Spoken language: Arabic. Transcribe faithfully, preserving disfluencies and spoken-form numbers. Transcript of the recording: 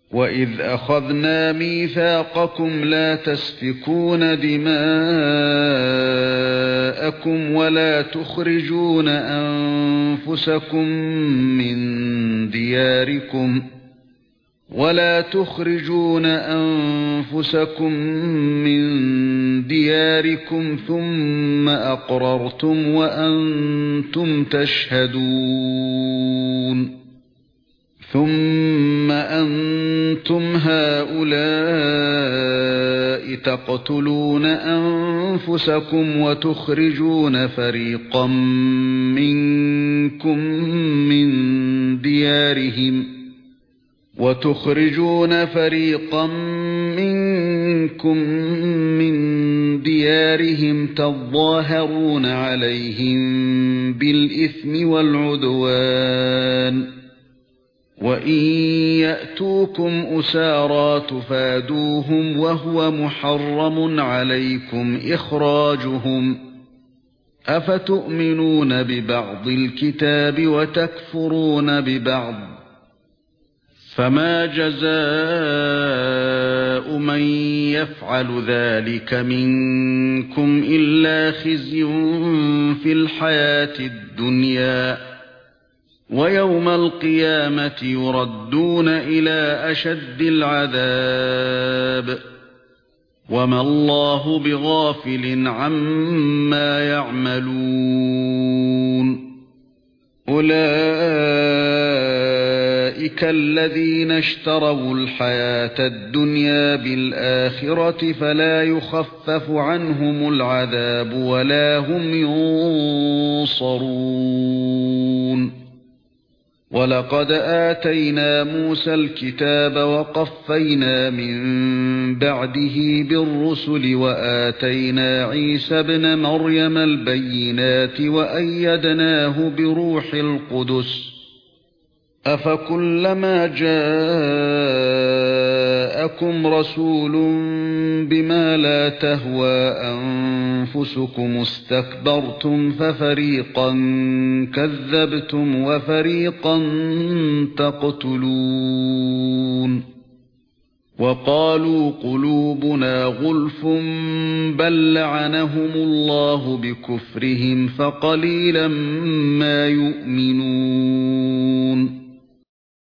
وَإِذْ أَخَذْنَا مِيثَاقَكُمْ لَا تَسْفِكُونَ دِمَاءَكُمْ وَلَا تُخْرِجُونَ أَنفُسَكُم مِّن دِيَارِكُمْ وَلَا تُخْرِجُونَ أَنفُسَكُم مِّن دِيَارِكُمْ ثُمَّ أَقْرَرْتُمْ وَأَنتُمْ تَشْهَدُونَ ثُمَّ أَنتُمْ هَؤُلَاءِ تَقْتُلُونَ أَنفُسَكُمْ وَتُخْرِجُونَ فَرِيقًا مِنكُم مِّن دِيَارِهِمْ وَتُخْرِجُونَ فَرِيقًا مِنكُم مِّن دِيَارِهِمْ تَظَاهَرُونَ عَلَيْهِم بِالْإِثْمِ وَالْعُدْوَانِ وَإِن يَأْتُوكُمْ أُسَارَىٰ تُفَادُوهُمْ وَهُوَ مُحَرَّمٌ عَلَيْكُمْ إِخْرَاجُهُمْ أَفَتُؤْمِنُونَ بِبَعْضِ الْكِتَابِ وَتَكْفُرُونَ بِبَعْضٍ فَمَا جَزَاءُ مَن يَفْعَلُ ذَلِكَ مِنكُمْ إِلَّا خِزْيٌ فِي الْحَيَاةِ الدُّنْيَا وَيَوْمَ الْقِيَامَةِ يُرَدُّونَ إِلَى أَشَدِّ الْعَذَابِ وَمَا اللَّهُ بِغَافِلٍ عَمَّا يَعْمَلُونَ أُولَئِكَ الَّذِينَ اشْتَرَوُا الْحَيَاةَ الدُّنْيَا بِالْآخِرَةِ فَلَا يُخَفَّفُ عَنْهُمُ الْعَذَابُ وَلَا هُمْ يُنصَرُونَ وَلَقَدْ آتَيْنَا مُوسَى الْكِتَابَ وَقَفَّيْنَا مِن بَعْدِهِ بِالرُّسُلِ وَآتَيْنَا عِيسَى ابْنَ مَرْيَمَ الْبَيِّنَاتِ وَأَيَّدْنَاهُ بِرُوحِ الْقُدُسِ أَفَكُلَّمَا جَاءَكُمْ رَسُولٌ بِمَا لَا تَهْوَى أَنفُسُكُمُ اسْتَكْبَرْتُمْ فَفَرِيقًا كَذَّبْتُمْ وَفَرِيقًا تَقْتُلُونَ وَقَالُوا قُلُوبُنَا غُلْفٌ بَل لَّعَنَهُمُ اللَّهُ بِكُفْرِهِمْ فَقَلِيلًا مَّا يُؤْمِنُونَ